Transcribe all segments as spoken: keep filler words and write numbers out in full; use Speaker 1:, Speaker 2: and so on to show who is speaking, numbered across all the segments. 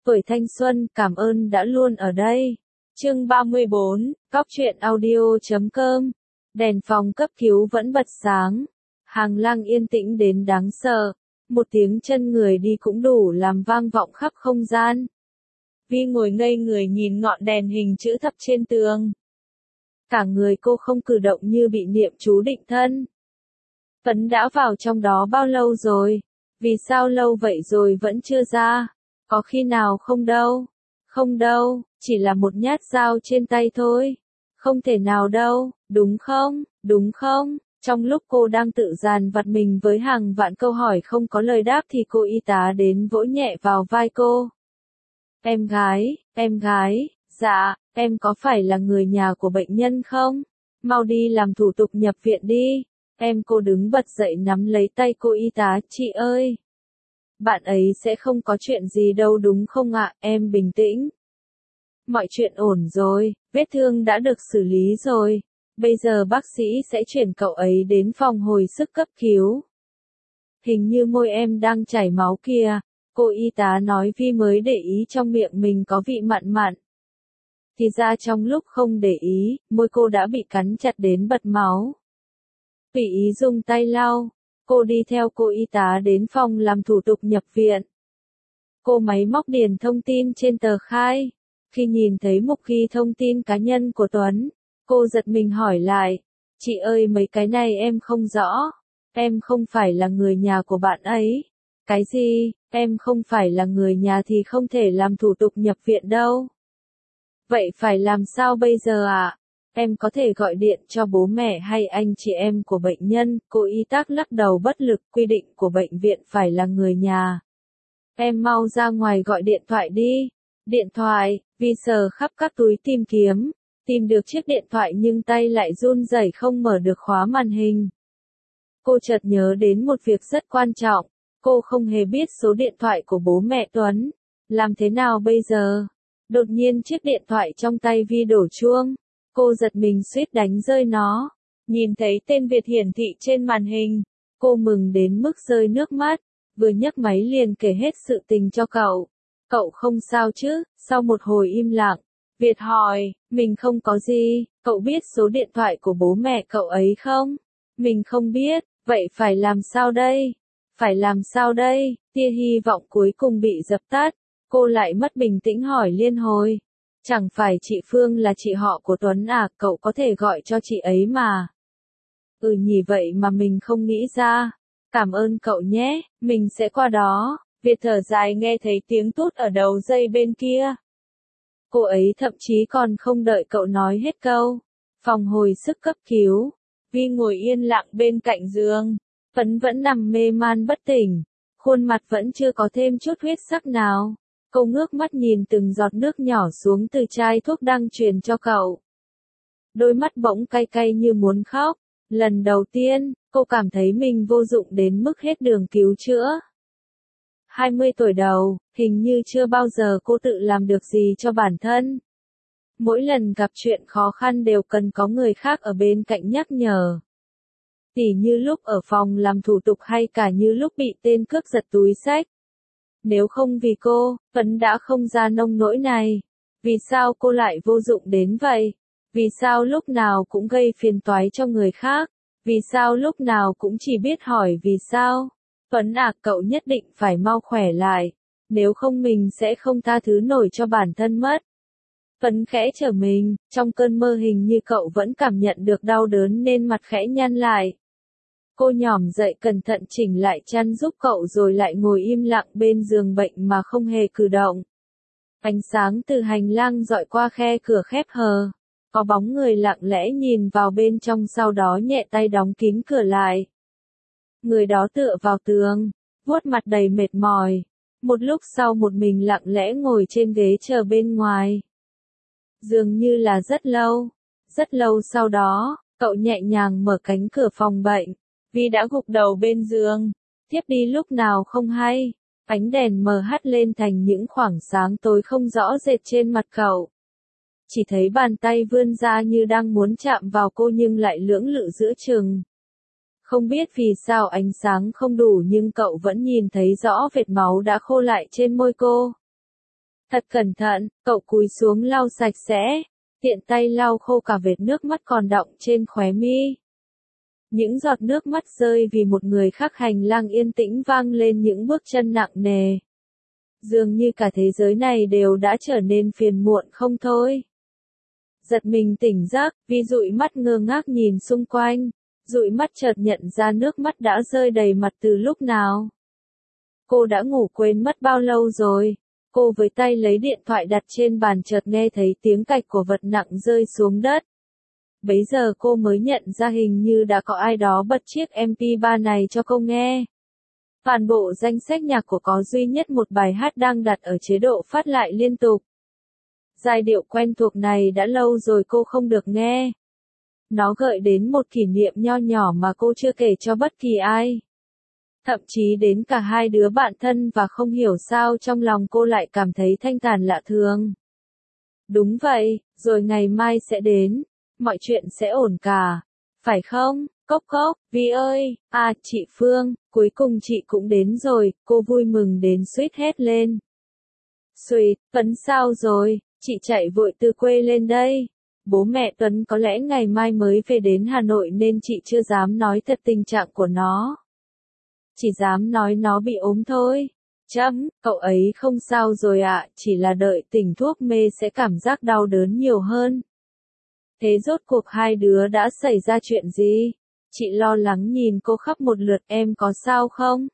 Speaker 1: Tuổi thanh xuân, cảm ơn đã luôn ở đây. Chương ba mươi bốn, Cóc truyện audio chấm com. Đèn phòng cấp cứu vẫn bật sáng. Hàng lang yên tĩnh đến đáng sợ. Một tiếng chân người đi cũng đủ làm vang vọng khắp không gian. Vi ngồi ngây người nhìn ngọn đèn hình chữ thập trên tường. Cả người cô không cử động như bị niệm chú định thân. Phấn đã vào trong đó bao lâu rồi? Vì sao lâu vậy rồi vẫn chưa ra? Có khi nào không đâu? Không đâu, chỉ là một nhát dao trên tay thôi. Không thể nào đâu, đúng không? Đúng không? Trong lúc cô đang tự dàn vặt mình với hàng vạn câu hỏi không có lời đáp thì cô y tá đến vỗ nhẹ vào vai cô. Em gái, em gái, dạ, em có phải là người nhà của bệnh nhân không? Mau đi làm thủ tục nhập viện đi. Em cô đứng bật dậy nắm lấy tay cô y tá, chị ơi. Bạn ấy sẽ không có chuyện gì đâu đúng không ạ, em bình tĩnh. Mọi chuyện ổn rồi, vết thương đã được xử lý rồi. Bây giờ bác sĩ sẽ chuyển cậu ấy đến phòng hồi sức cấp cứu. Hình như môi em đang chảy máu kìa, cô y tá nói Vi mới để ý trong miệng mình có vị mặn mặn. Thì ra trong lúc không để ý, môi cô đã bị cắn chặt đến bật máu. Vị ý dùng tay lau, cô đi theo cô y tá đến phòng làm thủ tục nhập viện. Cô máy móc điền thông tin trên tờ khai. Khi nhìn thấy mục ghi thông tin cá nhân của Tuấn, cô giật mình hỏi lại, chị ơi mấy cái này em không rõ, em không phải là người nhà của bạn ấy. Cái gì, em không phải là người nhà thì không thể làm thủ tục nhập viện đâu. Vậy phải làm sao bây giờ ạ? À? Em có thể gọi điện cho bố mẹ hay anh chị em của bệnh nhân, cô y tá lắc đầu bất lực, quy định của bệnh viện phải là người nhà. Em mau ra ngoài gọi điện thoại đi. Điện thoại, Vi sờ khắp các túi tìm kiếm, tìm được chiếc điện thoại nhưng tay lại run rẩy không mở được khóa màn hình. Cô chợt nhớ đến một việc rất quan trọng, cô không hề biết số điện thoại của bố mẹ Tuấn. Làm thế nào bây giờ? Đột nhiên chiếc điện thoại trong tay Vi đổ chuông. Cô giật mình suýt đánh rơi nó. Nhìn thấy tên Việt hiển thị trên màn hình, cô mừng đến mức rơi nước mắt, vừa nhấc máy liền kể hết sự tình cho cậu. Cậu không sao chứ? Sau một hồi im lặng, Việt hỏi, mình không có gì, cậu biết số điện thoại của bố mẹ cậu ấy không? Mình không biết, vậy phải làm sao đây? Phải làm sao đây? Tia hy vọng cuối cùng bị dập tắt, cô lại mất bình tĩnh hỏi liên hồi. Chẳng phải chị Phương là chị họ của Tuấn à, cậu có thể gọi cho chị ấy mà. Ừ nhỉ vậy mà mình không nghĩ ra. Cảm ơn cậu nhé, mình sẽ qua đó. Việt thở dài nghe thấy tiếng tút ở đầu dây bên kia. Cô ấy thậm chí còn không đợi cậu nói hết câu. Phòng hồi sức cấp cứu. Vi ngồi yên lặng bên cạnh giường. Phấn vẫn nằm mê man bất tỉnh. Khuôn mặt vẫn chưa có thêm chút huyết sắc nào. Cô ngước mắt nhìn từng giọt nước nhỏ xuống từ chai thuốc đang truyền cho cậu. Đôi mắt bỗng cay cay như muốn khóc. Lần đầu tiên, cô cảm thấy mình vô dụng đến mức hết đường cứu chữa. hai mươi tuổi đầu, hình như chưa bao giờ cô tự làm được gì cho bản thân. Mỗi lần gặp chuyện khó khăn đều cần có người khác ở bên cạnh nhắc nhở. Tỉ như lúc ở phòng làm thủ tục hay cả như lúc bị tên cướp giật túi xách. Nếu không vì cô, Phấn đã không ra nông nỗi này. Vì sao cô lại vô dụng đến vậy? Vì sao lúc nào cũng gây phiền toái cho người khác? Vì sao lúc nào cũng chỉ biết hỏi vì sao? Phấn à, cậu nhất định phải mau khỏe lại. Nếu không mình sẽ không tha thứ nổi cho bản thân mất. Phấn khẽ trở mình, trong cơn mơ hình như cậu vẫn cảm nhận được đau đớn nên mặt khẽ nhăn lại. Cô nhỏm dậy cẩn thận chỉnh lại chăn giúp cậu rồi lại ngồi im lặng bên giường bệnh mà không hề cử động. Ánh sáng từ hành lang dọi qua khe cửa khép hờ. Có bóng người lặng lẽ nhìn vào bên trong sau đó nhẹ tay đóng kín cửa lại. Người đó tựa vào tường, vuốt mặt đầy mệt mỏi. Một lúc sau một mình lặng lẽ ngồi trên ghế chờ bên ngoài. Dường như là rất lâu. Rất lâu sau đó, cậu nhẹ nhàng mở cánh cửa phòng bệnh. Vi đã gục đầu bên giường, tiếp đi lúc nào không hay. Ánh đèn mờ hắt lên thành những khoảng sáng tối không rõ rệt trên mặt cậu. Chỉ thấy bàn tay vươn ra như đang muốn chạm vào cô nhưng lại lưỡng lự giữa chừng. Không biết vì sao ánh sáng không đủ nhưng cậu vẫn nhìn thấy rõ vệt máu đã khô lại trên môi cô. Thật cẩn thận, cậu cúi xuống lau sạch sẽ, tiện tay lau khô cả vệt nước mắt còn đọng trên khóe mi. Những giọt nước mắt rơi vì một người khác, hành lang yên tĩnh vang lên những bước chân nặng nề. Dường như cả thế giới này đều đã trở nên phiền muộn không thôi. Giật mình tỉnh giấc, Vi dụi mắt ngơ ngác nhìn xung quanh, dụi mắt chợt nhận ra nước mắt đã rơi đầy mặt từ lúc nào. Cô đã ngủ quên mất bao lâu rồi. Cô với tay lấy điện thoại đặt trên bàn, chợt nghe thấy tiếng cạch của vật nặng rơi xuống đất. Bấy giờ cô mới nhận ra hình như đã có ai đó bật chiếc em pê ba này cho cô nghe. Toàn bộ danh sách nhạc của có duy nhất một bài hát đang đặt ở chế độ phát lại liên tục. Giai điệu quen thuộc này đã lâu rồi cô không được nghe. Nó gợi đến một kỷ niệm nho nhỏ mà cô chưa kể cho bất kỳ ai. Thậm chí đến cả hai đứa bạn thân, và không hiểu sao trong lòng cô lại cảm thấy thanh thản lạ thường. Đúng vậy, rồi ngày mai sẽ đến, mọi chuyện sẽ ổn cả, phải không? Cốc cốc, Vi ơi, à chị Phương, cuối cùng chị cũng đến rồi, cô vui mừng đến suýt hét lên. Suýt, Tuấn sao rồi, chị chạy vội từ quê lên đây. Bố mẹ Tuấn có lẽ ngày mai mới về đến Hà Nội nên chị chưa dám nói thật tình trạng của nó. Chỉ dám nói nó bị ốm thôi. Chấm, cậu ấy không sao rồi ạ, chỉ là đợi tỉnh thuốc mê sẽ cảm giác đau đớn nhiều hơn. Thế rốt cuộc hai đứa đã xảy ra chuyện gì? Chị lo lắng nhìn cô khắp một lượt, em có sao không?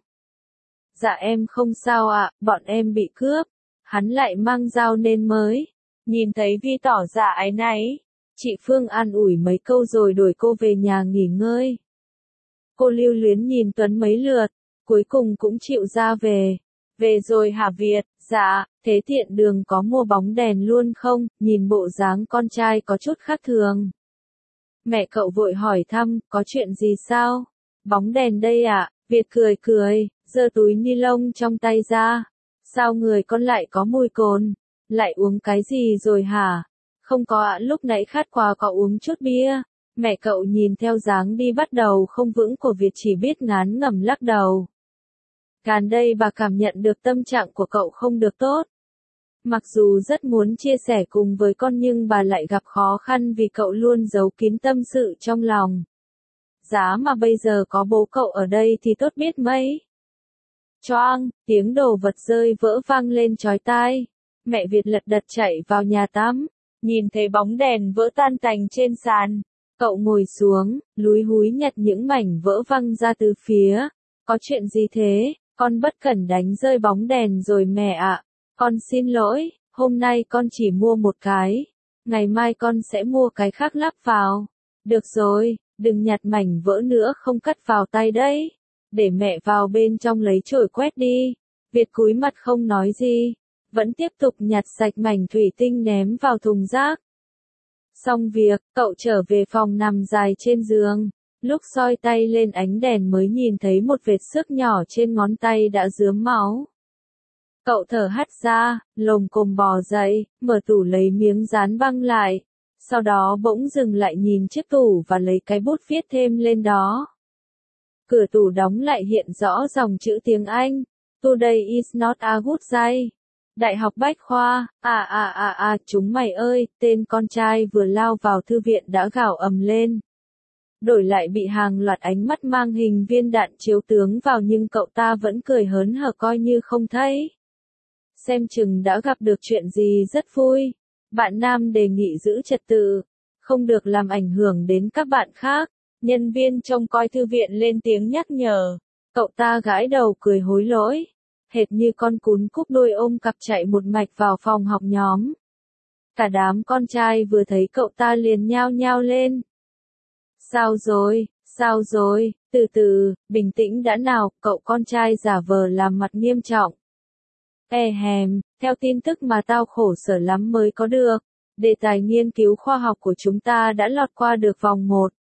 Speaker 1: Dạ em không sao ạ, bọn em bị cướp. Hắn lại mang dao nên mới. Nhìn thấy Vi tỏ ra áy náy, chị Phương an ủi mấy câu rồi đuổi cô về nhà nghỉ ngơi. Cô lưu luyến nhìn Tuấn mấy lượt, cuối cùng cũng chịu ra về. Về rồi hả Việt? Dạ, thế tiện đường có mua bóng đèn luôn không? Nhìn bộ dáng con trai có chút khác thường. Mẹ cậu vội hỏi thăm, có chuyện gì sao? Bóng đèn đây ạ, à? Việt cười cười, giơ túi ni lông trong tay ra. Sao người con lại có mùi cồn? Lại uống cái gì rồi hả? Không có ạ, lúc nãy khát quá có uống chút bia. Mẹ cậu nhìn theo dáng đi bắt đầu không vững của Việt chỉ biết ngán ngẩm lắc đầu. Gần đây bà cảm nhận được tâm trạng của cậu không được tốt. Mặc dù rất muốn chia sẻ cùng với con nhưng bà lại gặp khó khăn vì cậu luôn giấu kín tâm sự trong lòng. Giá mà bây giờ có bố cậu ở đây thì tốt biết mấy. Choang, tiếng đồ vật rơi vỡ vang lên chói tai. Mẹ Việt lật đật chạy vào nhà tắm, nhìn thấy bóng đèn vỡ tan tành trên sàn. Cậu ngồi xuống, lúi húi nhặt những mảnh vỡ văng ra từ phía. Có chuyện gì thế? Con bất cẩn đánh rơi bóng đèn rồi mẹ ạ. Con xin lỗi, hôm nay con chỉ mua một cái. Ngày mai con sẽ mua cái khác lắp vào. Được rồi, đừng nhặt mảnh vỡ nữa, không cắt vào tay đấy. Để mẹ vào bên trong lấy chổi quét đi. Việt cúi mặt không nói gì, vẫn tiếp tục nhặt sạch mảnh thủy tinh ném vào thùng rác. Xong việc, cậu trở về phòng nằm dài trên giường. Lúc soi tay lên ánh đèn mới nhìn thấy một vệt xước nhỏ trên ngón tay đã rướm máu. Cậu thở hắt ra, lồm cồm bò dậy, mở tủ lấy miếng dán băng lại. Sau đó bỗng dừng lại nhìn chiếc tủ và lấy cái bút viết thêm lên đó. Cửa tủ đóng lại hiện rõ dòng chữ tiếng Anh. Today is not a good day. Đại học Bách Khoa, à à à à, chúng mày ơi, tên con trai vừa lao vào thư viện đã gào ầm lên. Đổi lại bị hàng loạt ánh mắt mang hình viên đạn chiếu tướng vào nhưng cậu ta vẫn cười hớn hở coi như không thấy. Xem chừng đã gặp được chuyện gì rất vui. Bạn nam đề nghị giữ trật tự, không được làm ảnh hưởng đến các bạn khác. Nhân viên trông coi thư viện lên tiếng nhắc nhở. Cậu ta gãi đầu cười hối lỗi. Hệt như con cún cúp đuôi ôm cặp chạy một mạch vào phòng học nhóm. Cả đám con trai vừa thấy cậu ta liền nhao nhao lên. Sao rồi, sao rồi, từ từ, bình tĩnh đã nào, cậu con trai giả vờ làm mặt nghiêm trọng. E hèm, theo tin tức mà tao khổ sở lắm mới có được, đề tài nghiên cứu khoa học của chúng ta đã lọt qua được vòng một.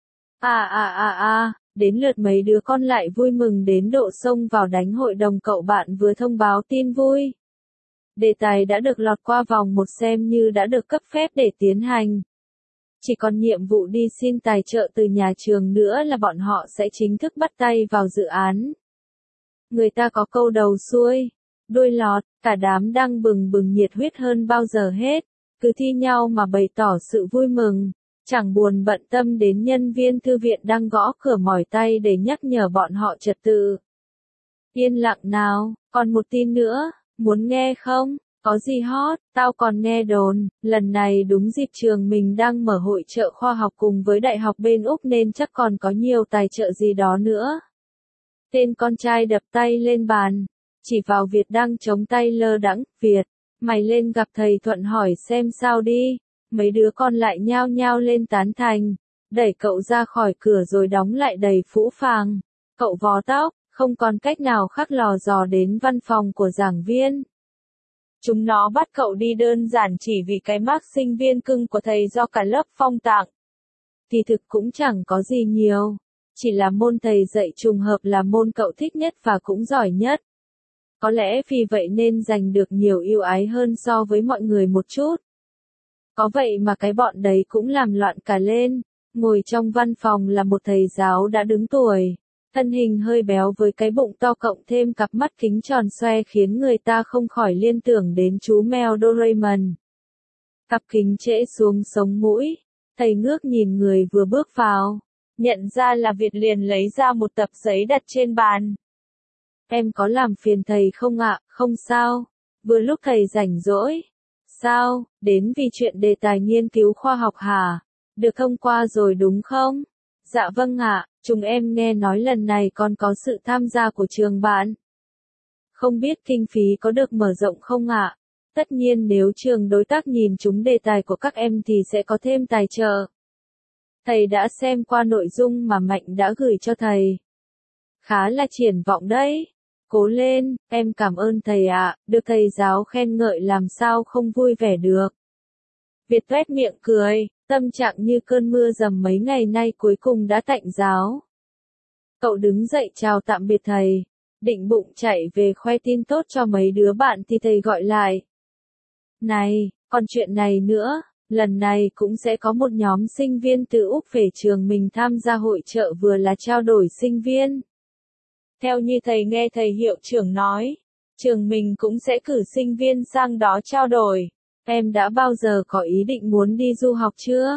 Speaker 1: À à à à, đến lượt mấy đứa con lại vui mừng đến độ xông vào đánh hội đồng cậu bạn vừa thông báo tin vui. Đề tài đã được lọt qua vòng một xem như đã được cấp phép để tiến hành. Chỉ còn nhiệm vụ đi xin tài trợ từ nhà trường nữa là bọn họ sẽ chính thức bắt tay vào dự án. Người ta có câu đầu xuôi, đuôi lọt, cả đám đang bừng bừng nhiệt huyết hơn bao giờ hết, cứ thi nhau mà bày tỏ sự vui mừng, chẳng buồn bận tâm đến nhân viên thư viện đang gõ cửa mỏi tay để nhắc nhở bọn họ trật tự. Yên lặng nào, còn một tin nữa, muốn nghe không? Có gì hot, tao còn nghe đồn, lần này đúng dịp trường mình đang mở hội chợ khoa học cùng với đại học bên Úc nên chắc còn có nhiều tài trợ gì đó nữa. Tên con trai đập tay lên bàn, chỉ vào Việt đang chống tay lơ đãng, Việt, mày lên gặp thầy Thuận hỏi xem sao đi. Mấy đứa con lại nhao nhao lên tán thành, đẩy cậu ra khỏi cửa rồi đóng lại đầy phũ phàng. Cậu vò tóc, không còn cách nào khác lò dò đến văn phòng của giảng viên. Chúng nó bắt cậu đi đơn giản chỉ vì cái mác sinh viên cưng của thầy do cả lớp phong tặng. Thì thực cũng chẳng có gì nhiều, chỉ là môn thầy dạy trùng hợp là môn cậu thích nhất và cũng giỏi nhất. Có lẽ vì vậy nên giành được nhiều ưu ái hơn so với mọi người một chút. Có vậy mà cái bọn đấy cũng làm loạn cả lên. Ngồi trong văn phòng là một thầy giáo đã đứng tuổi, thân hình hơi béo với cái bụng to cộng thêm cặp mắt kính tròn xoe khiến người ta không khỏi liên tưởng đến chú mèo Doraemon. Cặp kính trễ xuống sống mũi, thầy ngước nhìn người vừa bước vào, nhận ra là Việt liền lấy ra một tập giấy đặt trên bàn. Em có làm phiền thầy không ạ? Không sao, vừa lúc thầy rảnh rỗi. Sao, đến vì chuyện đề tài nghiên cứu khoa học hả? Được thông qua rồi đúng không? Dạ vâng ạ, chúng em nghe nói lần này còn có sự tham gia của trường bạn. Không biết kinh phí có được mở rộng không ạ? Tất nhiên nếu trường đối tác nhìn trúng đề tài của các em thì sẽ có thêm tài trợ. Thầy đã xem qua nội dung mà Mạnh đã gửi cho thầy. Khá là triển vọng đấy. Cố lên, em cảm ơn thầy ạ, được thầy giáo khen ngợi làm sao không vui vẻ được. Việt tuét miệng cười, tâm trạng như cơn mưa dầm mấy ngày nay cuối cùng đã tạnh giáo. Cậu đứng dậy chào tạm biệt thầy, định bụng chạy về khoe tin tốt cho mấy đứa bạn thì thầy gọi lại. Này, còn chuyện này nữa, lần này cũng sẽ có một nhóm sinh viên từ Úc về trường mình tham gia hội chợ vừa là trao đổi sinh viên. Theo như thầy nghe thầy hiệu trưởng nói, trường mình cũng sẽ cử sinh viên sang đó trao đổi. Em đã bao giờ có ý định muốn đi du học chưa?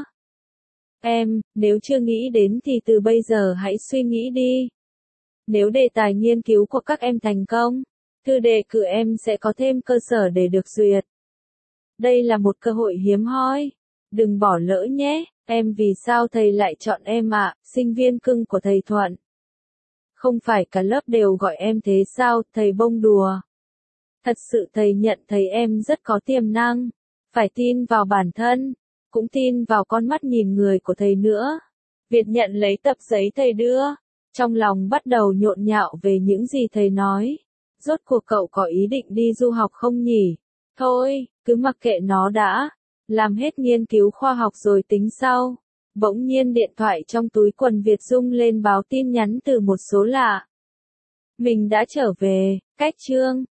Speaker 1: Em, nếu chưa nghĩ đến thì từ bây giờ hãy suy nghĩ đi. Nếu đề tài nghiên cứu của các em thành công, thư đề cử em sẽ có thêm cơ sở để được duyệt. Đây là một cơ hội hiếm hoi. Đừng bỏ lỡ nhé. Em vì sao thầy lại chọn em ạ, sinh viên cưng của thầy Thuận? Không phải cả lớp đều gọi em thế sao, thầy bông đùa. Thật sự thầy nhận thấy em rất có tiềm năng. Phải tin vào bản thân, cũng tin vào con mắt nhìn người của thầy nữa. Việt nhận lấy tập giấy thầy đưa, trong lòng bắt đầu nhộn nhạo về những gì thầy nói. Rốt cuộc cậu có ý định đi du học không nhỉ? Thôi, cứ mặc kệ nó đã, làm hết nghiên cứu khoa học rồi tính sau. Bỗng nhiên điện thoại trong túi quần Việt rung lên báo tin nhắn từ một số lạ. Mình đã trở về, cách chương.